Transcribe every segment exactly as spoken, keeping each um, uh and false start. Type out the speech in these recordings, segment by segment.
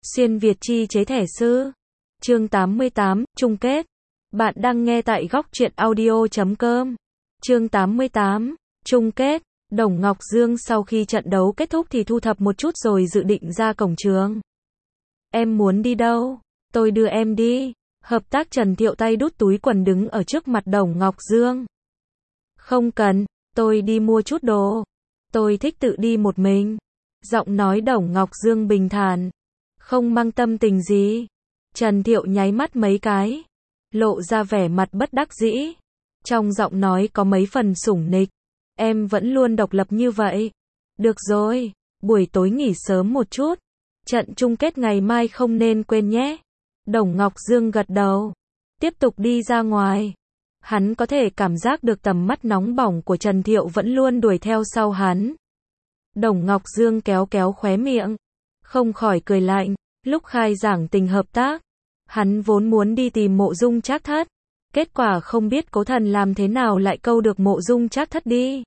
Xuyên Việt chi chế thẻ sư. Chương tám mươi tám, chung kết. Bạn đang nghe tại góc truyện audio chấm com. Chương tám mươi tám, chung kết. Đồng Ngọc Dương sau khi trận đấu kết thúc thì thu thập một chút rồi dự định ra cổng trường. Em muốn đi đâu? Tôi đưa em đi. Hợp tác Trần Thiệu tay đút túi quần đứng ở trước mặt Đồng Ngọc Dương. Không cần, tôi đi mua chút đồ. Tôi thích tự đi một mình. Giọng nói Đồng Ngọc Dương bình thản. Không mang tâm tình gì. Trần Thiệu nháy mắt mấy cái. Lộ ra vẻ mặt bất đắc dĩ. Trong giọng nói có mấy phần sủng nịch. Em vẫn luôn độc lập như vậy. Được rồi, buổi tối nghỉ sớm một chút. Trận chung kết ngày mai không nên quên nhé. Đồng Ngọc Dương gật đầu. Tiếp tục đi ra ngoài. Hắn có thể cảm giác được tầm mắt nóng bỏng của Trần Thiệu vẫn luôn đuổi theo sau hắn. Đồng Ngọc Dương kéo kéo khóe miệng. Không khỏi cười lạnh. Lúc khai giảng tình hợp tác, hắn vốn muốn đi tìm Mộ Dung Trác Thất. Kết quả không biết Cố Thần làm thế nào lại câu được Mộ Dung Trác Thất đi.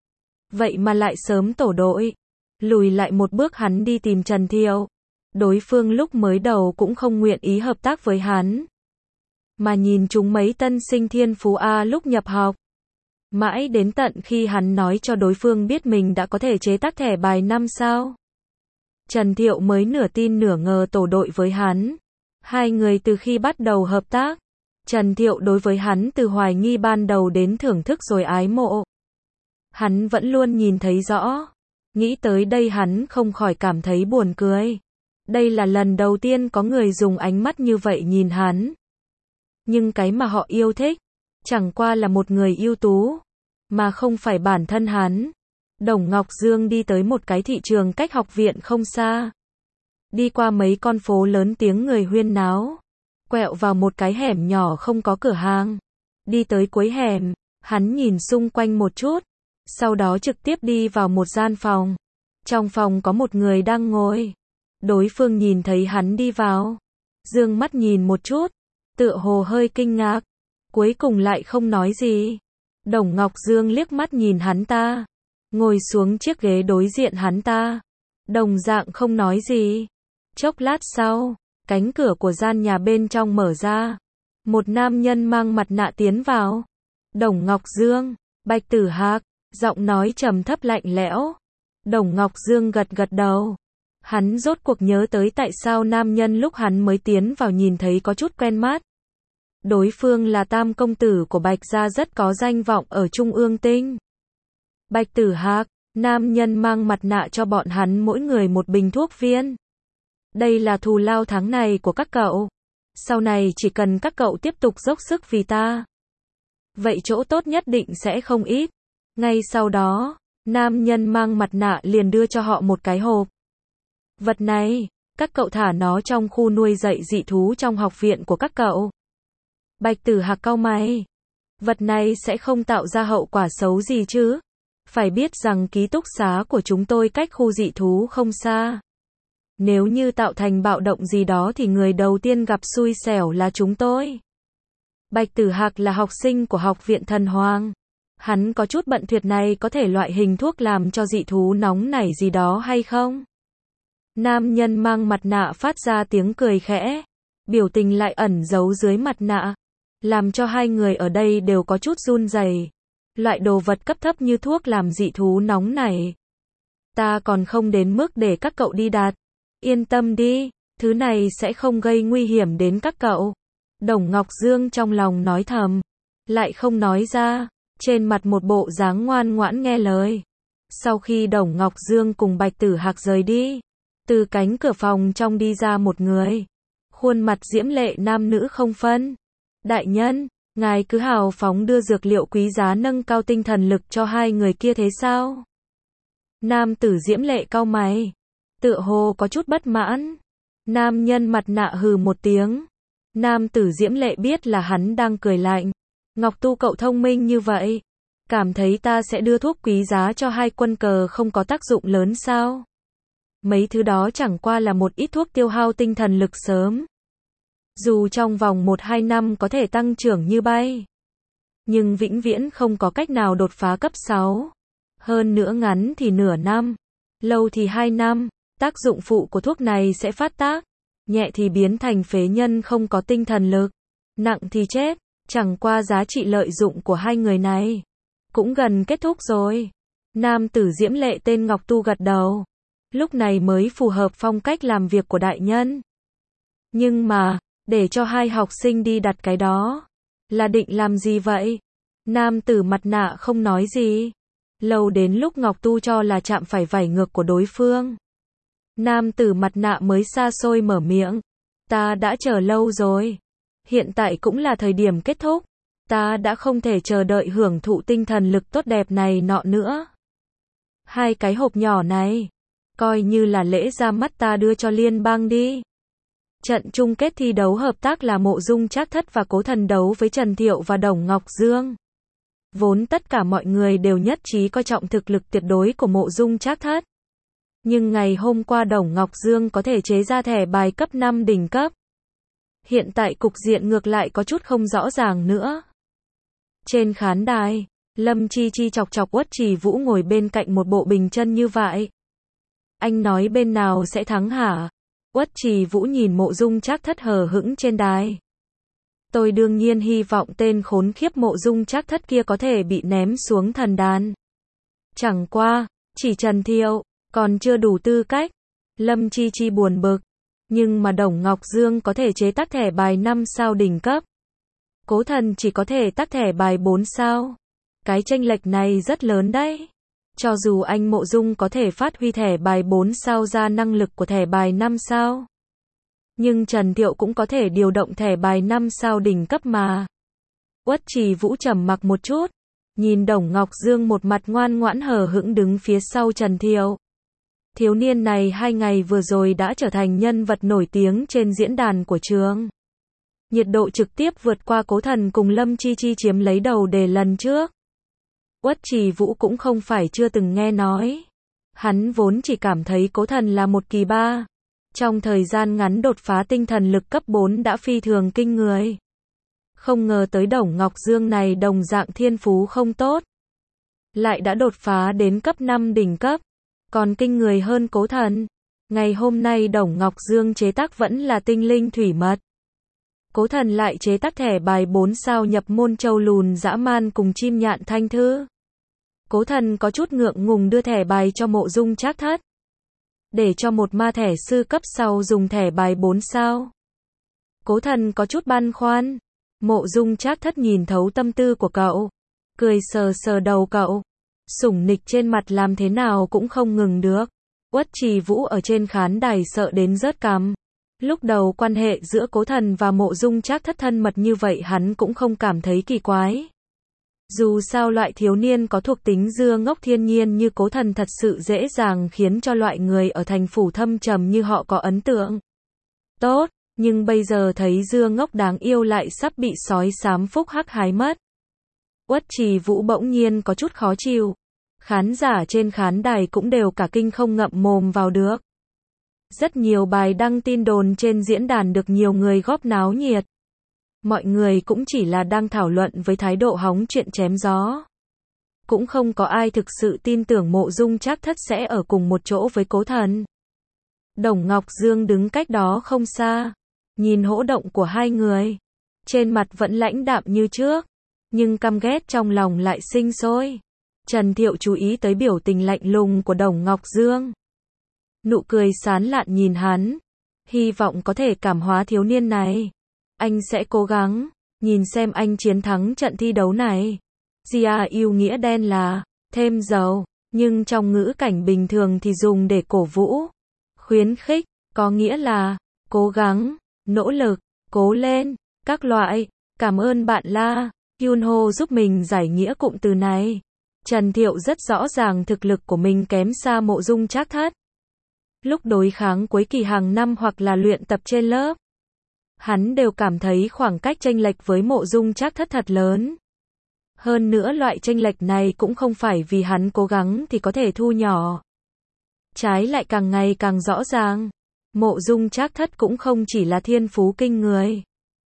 Vậy mà lại sớm tổ đội. Lùi lại một bước hắn đi tìm Trần Thiệu. Đối phương lúc mới đầu cũng không nguyện ý hợp tác với hắn. Mà nhìn chúng mấy tân sinh thiên phú A lúc nhập học. Mãi đến tận khi hắn nói cho đối phương biết mình đã có thể chế tác thẻ bài năm sao. Trần Thiệu mới nửa tin nửa ngờ tổ đội với hắn. Hai người từ khi bắt đầu hợp tác, Trần Thiệu đối với hắn từ hoài nghi ban đầu đến thưởng thức rồi ái mộ. Hắn vẫn luôn nhìn thấy rõ. Nghĩ tới đây hắn không khỏi cảm thấy buồn cười. Đây là lần đầu tiên có người dùng ánh mắt như vậy nhìn hắn. Nhưng cái mà họ yêu thích, chẳng qua là một người ưu tú, mà không phải bản thân hắn. Đồng Ngọc Dương đi tới một cái thị trường cách học viện không xa. Đi qua mấy con phố lớn tiếng người huyên náo. Quẹo vào một cái hẻm nhỏ không có cửa hàng. Đi tới cuối hẻm, hắn nhìn xung quanh một chút. Sau đó trực tiếp đi vào một gian phòng. Trong phòng có một người đang ngồi. Đối phương nhìn thấy hắn đi vào. Dương mắt nhìn một chút. Tựa hồ hơi kinh ngạc. Cuối cùng lại không nói gì. Đồng Ngọc Dương liếc mắt nhìn hắn ta. Ngồi xuống chiếc ghế đối diện hắn ta. Đồng dạng không nói gì. Chốc lát sau, cánh cửa của gian nhà bên trong mở ra. Một nam nhân mang mặt nạ tiến vào. Đồng Ngọc Dương, Bạch Tử Hạc, giọng nói trầm thấp lạnh lẽo. Đồng Ngọc Dương gật gật đầu. Hắn rốt cuộc nhớ tới tại sao nam nhân lúc hắn mới tiến vào nhìn thấy có chút quen mắt. Đối phương là tam công tử của Bạch gia rất có danh vọng ở Trung ương Tinh. Bạch Tử Hạc, nam nhân mang mặt nạ cho bọn hắn mỗi người một bình thuốc viên. Đây là thù lao tháng này của các cậu. Sau này chỉ cần các cậu tiếp tục dốc sức vì ta. Vậy chỗ tốt nhất định sẽ không ít. Ngay sau đó, nam nhân mang mặt nạ liền đưa cho họ một cái hộp. Vật này, các cậu thả nó trong khu nuôi dạy dị thú trong học viện của các cậu. Bạch Tử Hạc cau mày. Vật này sẽ không tạo ra hậu quả xấu gì chứ? Phải biết rằng ký túc xá của chúng tôi cách khu dị thú không xa. Nếu như tạo thành bạo động gì đó thì người đầu tiên gặp xui xẻo là chúng tôi. Bạch Tử Hạc là học sinh của học viện Thần Hoàng. Hắn có chút bận tuyệt này có thể loại hình thuốc làm cho dị thú nóng nảy gì đó hay không? Nam nhân mang mặt nạ phát ra tiếng cười khẽ. Biểu tình lại ẩn giấu dưới mặt nạ. Làm cho hai người ở đây đều có chút run rẩy. Loại đồ vật cấp thấp như thuốc làm dị thú nóng nảy. Ta còn không đến mức để các cậu đi đạt. Yên tâm đi, thứ này sẽ không gây nguy hiểm đến các cậu. Đồng Ngọc Dương trong lòng nói thầm. Lại không nói ra. Trên mặt một bộ dáng ngoan ngoãn nghe lời. Sau khi Đồng Ngọc Dương cùng Bạch Tử Hạc rời đi. Từ cánh cửa phòng trong đi ra một người. Khuôn mặt diễm lệ nam nữ không phân. Đại nhân, ngài cứ hào phóng đưa dược liệu quý giá nâng cao tinh thần lực cho hai người kia thế sao? Nam tử diễm lệ cau mày. Tựa hồ có chút bất mãn. Nam nhân mặt nạ hừ một tiếng. Nam tử diễm lệ biết là hắn đang cười lạnh. Ngọc Tu cậu thông minh như vậy. Cảm thấy ta sẽ đưa thuốc quý giá cho hai quân cờ không có tác dụng lớn sao? Mấy thứ đó chẳng qua là một ít thuốc tiêu hao tinh thần lực sớm. Dù trong vòng một hai năm có thể tăng trưởng như bay. Nhưng vĩnh viễn không có cách nào đột phá cấp sáu. Hơn nữa ngắn thì nửa năm. Lâu thì hai năm. Tác dụng phụ của thuốc này sẽ phát tác. nhẹ thì biến thành phế nhân không có tinh thần lực, nặng thì chết. Chẳng qua giá trị lợi dụng của hai người này cũng gần kết thúc rồi. Nam tử diễm lệ tên Ngọc Tu gật đầu. Lúc này mới phù hợp phong cách làm việc của đại nhân. Nhưng mà, để cho hai học sinh đi đặt cái đó, là định làm gì vậy? Nam tử mặt nạ không nói gì. Lâu đến lúc Ngọc Tu cho là chạm phải vảy ngược của đối phương. Nam tử mặt nạ mới xa xôi mở miệng. Ta đã chờ lâu rồi. Hiện tại cũng là thời điểm kết thúc. Ta đã không thể chờ đợi hưởng thụ tinh thần lực tốt đẹp này nọ nữa. Hai cái hộp nhỏ này, coi như là lễ ra mắt ta đưa cho liên bang đi. Trận chung kết thi đấu hợp tác là Mộ Dung Trác Thất và Cố Thần đấu với Trần Thiệu và Đồng Ngọc Dương. Vốn tất cả mọi người đều nhất trí coi trọng thực lực tuyệt đối của Mộ Dung Trác Thất. Nhưng ngày hôm qua Đồng Ngọc Dương có thể chế ra thẻ bài cấp năm đỉnh cấp. Hiện tại cục diện ngược lại có chút không rõ ràng nữa. Trên khán đài, Lâm Chi Chi chọc chọc Uất Trì Vũ ngồi bên cạnh một bộ bình chân như vậy. Anh nói bên nào sẽ thắng hả? Uất Trì Vũ nhìn Mộ Dung Trác Thất hờ hững trên đài. Tôi đương nhiên hy vọng tên khốn khiếp Mộ Dung Trác Thất kia có thể bị ném xuống thần đàn. Chẳng qua, chỉ Trần Thiệu, còn chưa đủ tư cách. Lâm Chi Chi buồn bực. Nhưng mà Đồng Ngọc Dương có thể chế tác thẻ bài năm sao đỉnh cấp. Cố Thần chỉ có thể tác thẻ bài bốn sao. Cái chênh lệch này rất lớn đấy. Cho dù anh Mộ Dung có thể phát huy thẻ bài bốn sao ra năng lực của thẻ bài năm sao. Nhưng Trần Thiệu cũng có thể điều động thẻ bài năm sao đỉnh cấp mà. Uất Trì Vũ trầm mặc một chút. Nhìn Đồng Ngọc Dương một mặt ngoan ngoãn hờ hững đứng phía sau Trần Thiệu. Thiếu niên này hai ngày vừa rồi đã trở thành nhân vật nổi tiếng trên diễn đàn của trường. Nhiệt độ trực tiếp vượt qua Cố Thần cùng Lâm Chi Chi chiếm lấy đầu đề lần trước. Uất Trì Vũ cũng không phải chưa từng nghe nói. Hắn vốn chỉ cảm thấy Cố Thần là một kỳ ba. Trong thời gian ngắn đột phá tinh thần lực cấp bốn đã phi thường kinh người. Không ngờ tới Đồng Ngọc Dương này đồng dạng thiên phú không tốt. Lại đã đột phá đến cấp năm đỉnh cấp. Còn kinh người hơn Cố Thần. Ngày hôm nay Đồng Ngọc Dương chế tác vẫn là tinh linh thủy mật. Cố Thần lại chế tác thẻ bài bốn sao nhập môn châu lùn dã man cùng chim nhạn thanh thư. Cố Thần có chút ngượng ngùng đưa thẻ bài cho Mộ Dung Trác Thất. Để cho một ma thẻ sư cấp sau dùng thẻ bài bốn sao. Cố Thần có chút băn khoăn. Mộ Dung Trác Thất nhìn thấu tâm tư của cậu. Cười sờ sờ đầu cậu. Sủng nịch trên mặt làm thế nào cũng không ngừng được. Uất Trì Vũ ở trên khán đài sợ đến rớt cằm. Lúc đầu quan hệ giữa Cố Thần và Mộ Dung Trác Thất thân mật như vậy hắn cũng không cảm thấy kỳ quái. Dù sao loại thiếu niên có thuộc tính dưa ngốc thiên nhiên như Cố Thần thật sự dễ dàng khiến cho loại người ở thành phủ thâm trầm như họ có ấn tượng tốt, nhưng bây giờ thấy dưa ngốc đáng yêu lại sắp bị sói xám phúc hắc hái mất. Uất Trì Vũ bỗng nhiên có chút khó chịu. Khán giả trên khán đài cũng đều cả kinh không ngậm mồm vào được. Rất nhiều bài đăng tin đồn trên diễn đàn được nhiều người góp náo nhiệt. Mọi người cũng chỉ là đang thảo luận với thái độ hóng chuyện chém gió. Cũng không có ai thực sự tin tưởng Mộ Dung Trác Thất sẽ ở cùng một chỗ với Cố Thần. Đồng Ngọc Dương đứng cách đó không xa. Nhìn hỗ động của hai người. Trên mặt vẫn lãnh đạm như trước. Nhưng căm ghét trong lòng lại sinh sôi. Trần Thiệu chú ý tới biểu tình lạnh lùng của Đồng Ngọc Dương. Nụ cười sán lạn nhìn hắn. Hy vọng có thể cảm hóa thiếu niên này. Anh sẽ cố gắng. Nhìn xem anh chiến thắng trận thi đấu này. Gia yêu nghĩa đen là thêm dầu. Nhưng trong ngữ cảnh bình thường thì dùng để cổ vũ. Khuyến khích. Có nghĩa là cố gắng, nỗ lực, cố lên. Các loại. Cảm ơn bạn La Yunho giúp mình giải nghĩa cụm từ này. Trần Thiệu rất rõ ràng thực lực của mình kém xa Mộ Dung Trác Thất. Lúc đối kháng cuối kỳ hàng năm hoặc là luyện tập trên lớp, hắn đều cảm thấy khoảng cách chênh lệch với Mộ Dung Trác Thất thật lớn. Hơn nữa loại chênh lệch này cũng không phải vì hắn cố gắng thì có thể thu nhỏ. Trái lại càng ngày càng rõ ràng. Mộ Dung Trác Thất cũng không chỉ là thiên phú kinh người.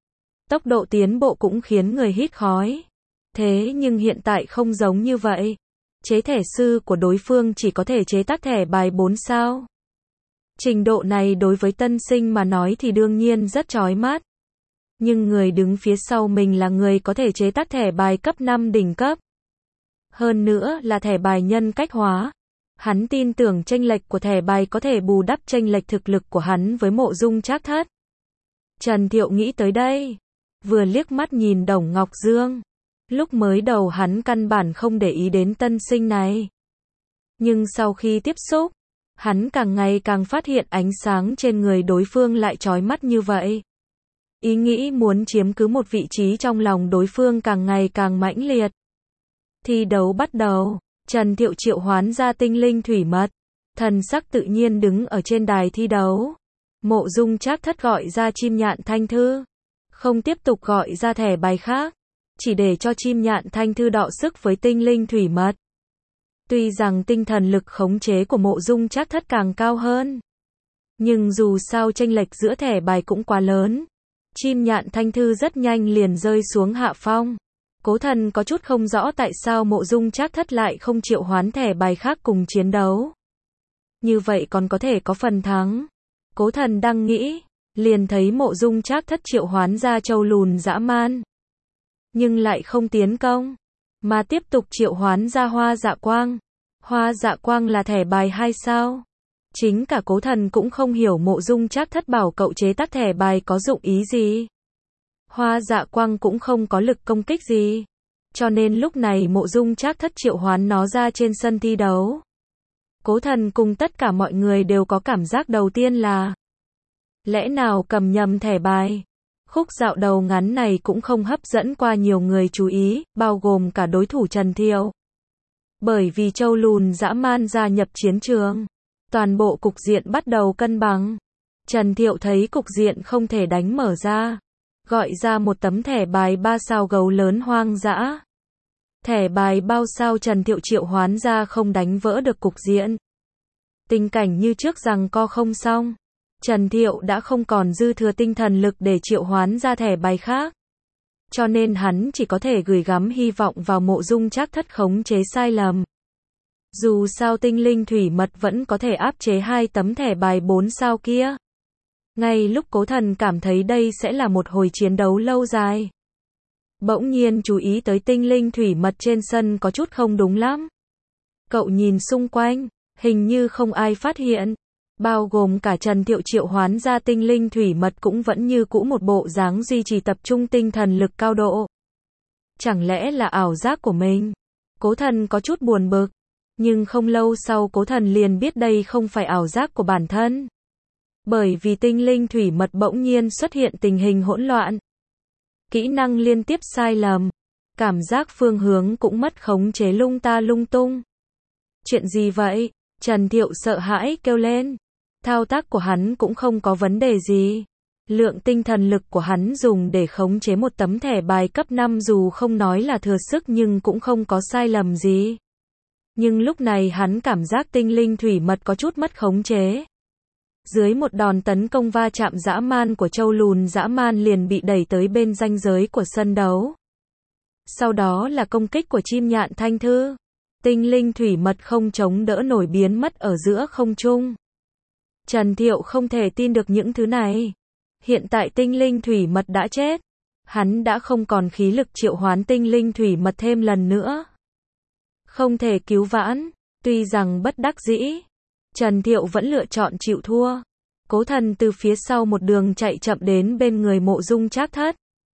Tốc độ tiến bộ cũng khiến người hít khói. Thế nhưng hiện tại không giống như vậy. Chế thẻ sư của đối phương chỉ có thể chế tác thẻ bài bốn sao. Trình độ này đối với tân sinh mà nói thì đương nhiên rất chói mắt. Nhưng người đứng phía sau mình là người có thể chế tác thẻ bài cấp năm đỉnh cấp. Hơn nữa là thẻ bài nhân cách hóa. Hắn tin tưởng chênh lệch của thẻ bài có thể bù đắp chênh lệch thực lực của hắn với Mộ Dung Trác Thất. Trần Thiệu nghĩ tới đây, vừa liếc mắt nhìn Đồng Ngọc Dương. Lúc mới đầu hắn căn bản không để ý đến tân sinh này. Nhưng sau khi tiếp xúc, hắn càng ngày càng phát hiện ánh sáng trên người đối phương lại chói mắt như vậy. Ý nghĩ muốn chiếm cứ một vị trí trong lòng đối phương càng ngày càng mãnh liệt. Thi đấu bắt đầu, Trần Thiệu triệu hoán ra tinh linh thủy mật, thần sắc tự nhiên đứng ở trên đài thi đấu. Mộ Dung Trác Thất gọi ra chim nhạn thanh thư, không tiếp tục gọi ra thẻ bài khác, chỉ để cho chim nhạn thanh thư đọ sức với tinh linh thủy mật. Tuy rằng tinh thần lực khống chế của Mộ Dung Trác Thất càng cao hơn, nhưng dù sao chênh lệch giữa thẻ bài cũng quá lớn. Chim nhạn thanh thư rất nhanh liền rơi xuống hạ phong. Cố Thần có chút không rõ tại sao Mộ Dung Trác Thất lại không triệu hoán thẻ bài khác cùng chiến đấu. Như vậy còn có thể có phần thắng. Cố Thần đang nghĩ, liền thấy Mộ Dung Trác Thất triệu hoán ra Châu Lùn dã man. Nhưng lại không tiến công, mà tiếp tục triệu hoán ra Hoa Dạ Quang. Hoa Dạ Quang là thẻ bài hay sao? Chính cả Cố Thần cũng không hiểu Mộ Dung Trác Thất bảo cậu chế tác thẻ bài có dụng ý gì. Hoa Dạ Quang cũng không có lực công kích gì. Cho nên lúc này Mộ Dung Trác Thất triệu hoán nó ra trên sân thi đấu. Cố Thần cùng tất cả mọi người đều có cảm giác đầu tiên là lẽ nào cầm nhầm thẻ bài. Khúc dạo đầu ngắn này cũng không hấp dẫn qua nhiều người chú ý, bao gồm cả đối thủ Trần Thiệu. Bởi vì Châu Lùn dã man gia nhập chiến trường, toàn bộ cục diện bắt đầu cân bằng. Trần Thiệu thấy cục diện không thể đánh mở ra, gọi ra một tấm thẻ bài ba sao gấu lớn hoang dã. Thẻ bài bao sao Trần Thiệu triệu hoán ra không đánh vỡ được cục diện. Tình cảnh như trước rằng co không xong. Trần Thiệu đã không còn dư thừa tinh thần lực để triệu hoán ra thẻ bài khác. Cho nên hắn chỉ có thể gửi gắm hy vọng vào Mộ Dung Trác Thất khống chế sai lầm. Dù sao tinh linh thủy mật vẫn có thể áp chế hai tấm thẻ bài bốn sao kia. Ngay lúc Cố Thần cảm thấy đây sẽ là một hồi chiến đấu lâu dài, bỗng nhiên chú ý tới tinh linh thủy mật trên sân có chút không đúng lắm. Cậu nhìn xung quanh, hình như không ai phát hiện. Bao gồm cả Trần Thiệu triệu hoán ra tinh linh thủy mật cũng vẫn như cũ một bộ dáng duy trì tập trung tinh thần lực cao độ. Chẳng lẽ là ảo giác của mình? Cố Thần có chút buồn bực. Nhưng không lâu sau Cố Thần liền biết đây không phải ảo giác của bản thân. Bởi vì tinh linh thủy mật bỗng nhiên xuất hiện tình hình hỗn loạn. Kỹ năng liên tiếp sai lầm. Cảm giác phương hướng cũng mất khống chế lung ta lung tung. Chuyện gì vậy? Trần Thiệu sợ hãi kêu lên. Thao tác của hắn cũng không có vấn đề gì. Lượng tinh thần lực của hắn dùng để khống chế một tấm thẻ bài cấp năm dù không nói là thừa sức nhưng cũng không có sai lầm gì. Nhưng lúc này hắn cảm giác tinh linh thủy mật có chút mất khống chế. Dưới một đòn tấn công va chạm dã man của Châu Lùn dã man liền bị đẩy tới bên ranh giới của sân đấu. Sau đó là công kích của chim nhạn thanh thư. Tinh linh thủy mật không chống đỡ nổi biến mất ở giữa không trung. Trần Thiệu không thể tin được những thứ này. Hiện tại tinh linh thủy mật đã chết. Hắn đã không còn khí lực triệu hoán tinh linh thủy mật thêm lần nữa. Không thể cứu vãn. Tuy rằng bất đắc dĩ, Trần Thiệu vẫn lựa chọn chịu thua. Cố Thần từ phía sau một đường chạy chậm đến bên người Mộ Dung Trác Thất.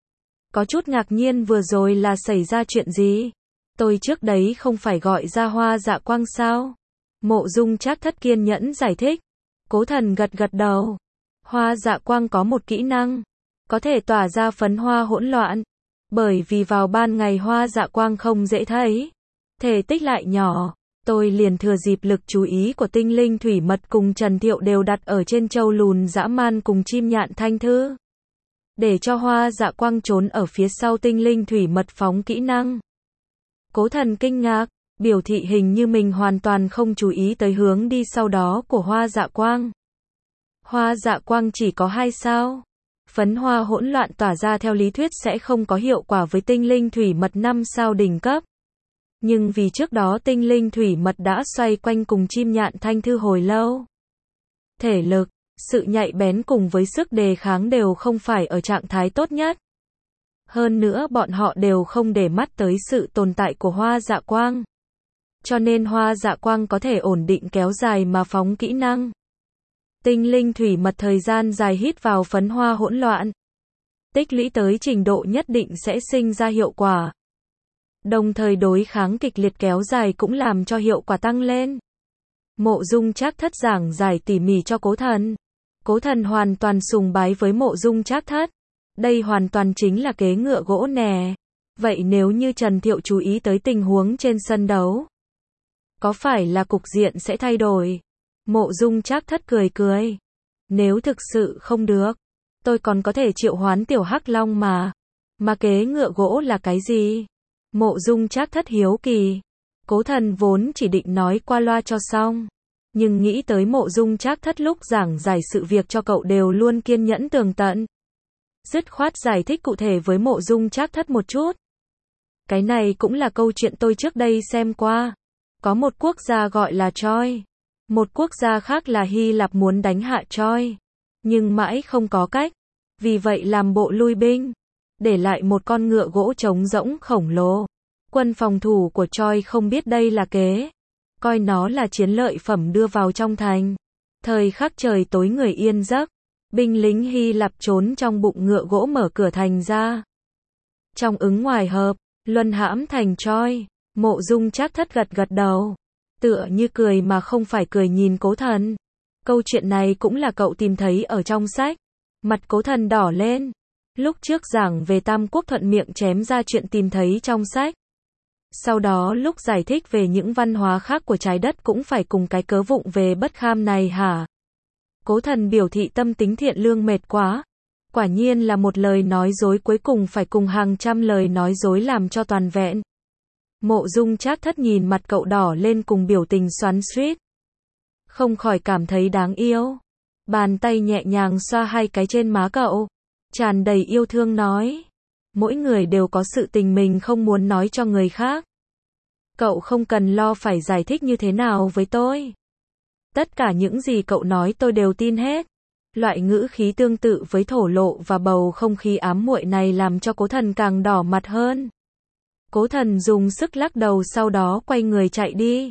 Có chút ngạc nhiên vừa rồi là xảy ra chuyện gì? Tôi trước đấy không phải gọi ra Hoa Dạ Quang sao? Mộ Dung Trác Thất kiên nhẫn giải thích. Cố Thần gật gật đầu. Hoa Dạ Quang có một kỹ năng, có thể tỏa ra phấn hoa hỗn loạn. Bởi vì vào ban ngày Hoa Dạ Quang không dễ thấy, thể tích lại nhỏ, tôi liền thừa dịp lực chú ý của tinh linh thủy mật cùng Trần Thiệu đều đặt ở trên Châu Lùn dã man cùng chim nhạn thanh thư. Để cho Hoa Dạ Quang trốn ở phía sau tinh linh thủy mật phóng kỹ năng. Cố Thần kinh ngạc, biểu thị hình như mình hoàn toàn không chú ý tới hướng đi sau đó của Hoa Dạ Quang. Hoa Dạ Quang chỉ có hai sao. Phấn hoa hỗn loạn tỏa ra theo lý thuyết sẽ không có hiệu quả với tinh linh thủy mật năm sao đỉnh cấp. Nhưng vì trước đó tinh linh thủy mật đã xoay quanh cùng chim nhạn thanh thư hồi lâu, thể lực, sự nhạy bén cùng với sức đề kháng đều không phải ở trạng thái tốt nhất. Hơn nữa bọn họ đều không để mắt tới sự tồn tại của hoa dạ quang. Cho nên hoa dạ quang có thể ổn định kéo dài mà phóng kỹ năng. Tinh linh thủy mật thời gian dài hít vào phấn hoa hỗn loạn. Tích lũy tới trình độ nhất định sẽ sinh ra hiệu quả. Đồng thời đối kháng kịch liệt kéo dài cũng làm cho hiệu quả tăng lên. Mộ Dung Trác Thất giảng giải tỉ mỉ cho Cố Thần. Cố Thần hoàn toàn sùng bái với Mộ Dung Trác Thất. Đây hoàn toàn chính là kế ngựa gỗ nè. Vậy nếu như Trần Thiệu chú ý tới tình huống trên sân đấu, có phải là cục diện sẽ thay đổi? Mộ Dung Trác Thất cười cười. Nếu thực sự không được, tôi còn có thể triệu hoán tiểu hắc long mà. Mà kế ngựa gỗ là cái gì? Mộ Dung Trác Thất hiếu kỳ. Cố Thần vốn chỉ định nói qua loa cho xong, nhưng nghĩ tới Mộ Dung Trác Thất lúc giảng giải sự việc cho cậu đều luôn kiên nhẫn tường tận. Dứt khoát giải thích cụ thể với Mộ Dung Trác Thất một chút. Cái này cũng là câu chuyện tôi trước đây xem qua. Có một quốc gia gọi là Troy. Một quốc gia khác là Hy Lạp muốn đánh hạ Troy. Nhưng mãi không có cách. Vì vậy làm bộ lui binh. Để lại một con ngựa gỗ trống rỗng khổng lồ. Quân phòng thủ của Troy không biết đây là kế. Coi nó là chiến lợi phẩm đưa vào trong thành. Thời khắc trời tối người yên giấc. Binh lính Hy Lạp trốn trong bụng ngựa gỗ mở cửa thành ra. Trong ứng ngoài hợp, luân hãm thành Troy. Mộ Dung Trác Thất gật gật đầu. Tựa như cười mà không phải cười nhìn Cố Thần. Câu chuyện này cũng là cậu tìm thấy ở trong sách. Mặt Cố Thần đỏ lên. Lúc trước giảng về Tam Quốc thuận miệng chém ra chuyện tìm thấy trong sách. Sau đó lúc giải thích về những văn hóa khác của trái đất cũng phải cùng cái cớ vụng về bất kham này hả? Cố Thần biểu thị tâm tính thiện lương mệt quá. Quả nhiên là một lời nói dối cuối cùng phải cùng hàng trăm lời nói dối làm cho toàn vẹn. Mộ Dung Trác Thất nhìn mặt cậu đỏ lên cùng biểu tình xoắn xuýt. Không khỏi cảm thấy đáng yêu. Bàn tay nhẹ nhàng xoa hai cái trên má cậu. Tràn đầy yêu thương nói. Mỗi người đều có sự tình mình không muốn nói cho người khác. Cậu không cần lo phải giải thích như thế nào với tôi. Tất cả những gì cậu nói tôi đều tin hết. Loại ngữ khí tương tự với thổ lộ và bầu không khí ám muội này làm cho Cố Thần càng đỏ mặt hơn. Cố Thần dùng sức lắc đầu sau đó quay người chạy đi.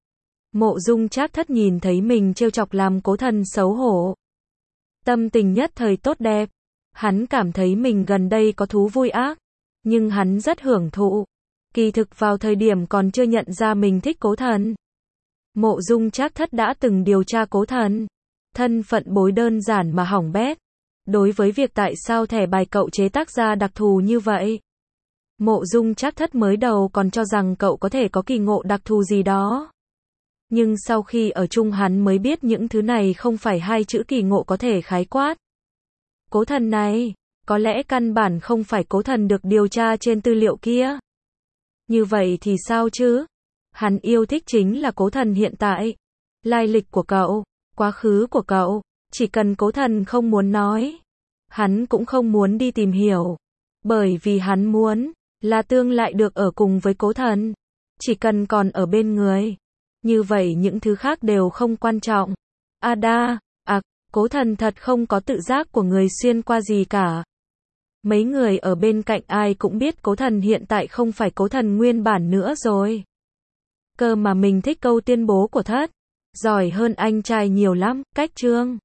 Mộ Dung Trác Thất nhìn thấy mình trêu chọc làm Cố Thần xấu hổ. Tâm tình nhất thời tốt đẹp. Hắn cảm thấy mình gần đây có thú vui ác. Nhưng hắn rất hưởng thụ. Kỳ thực vào thời điểm còn chưa nhận ra mình thích Cố Thần. Mộ Dung Trác Thất đã từng điều tra Cố Thần. Thân phận bối đơn giản mà hỏng bét. Đối với việc tại sao thẻ bài cậu chế tác ra đặc thù như vậy. Mộ Dung Trác Thất mới đầu còn cho rằng cậu có thể có kỳ ngộ đặc thù gì đó. Nhưng sau khi ở chung hắn mới biết những thứ này không phải hai chữ kỳ ngộ có thể khái quát. Cố Thần này, có lẽ căn bản không phải Cố Thần được điều tra trên tư liệu kia. Như vậy thì sao chứ? Hắn yêu thích chính là Cố Thần hiện tại. Lai lịch của cậu, quá khứ của cậu, chỉ cần Cố Thần không muốn nói. Hắn cũng không muốn đi tìm hiểu. Bởi vì hắn muốn là tương lại được ở cùng với Cố Thần. Chỉ cần còn ở bên người. Như vậy những thứ khác đều không quan trọng. Ada, à, Cố Thần thật không có tự giác của người xuyên qua gì cả. Mấy người ở bên cạnh ai cũng biết Cố Thần hiện tại không phải Cố Thần nguyên bản nữa rồi. Cơ mà mình thích câu tuyên bố của Thất. Giỏi hơn anh trai nhiều lắm, cách chương.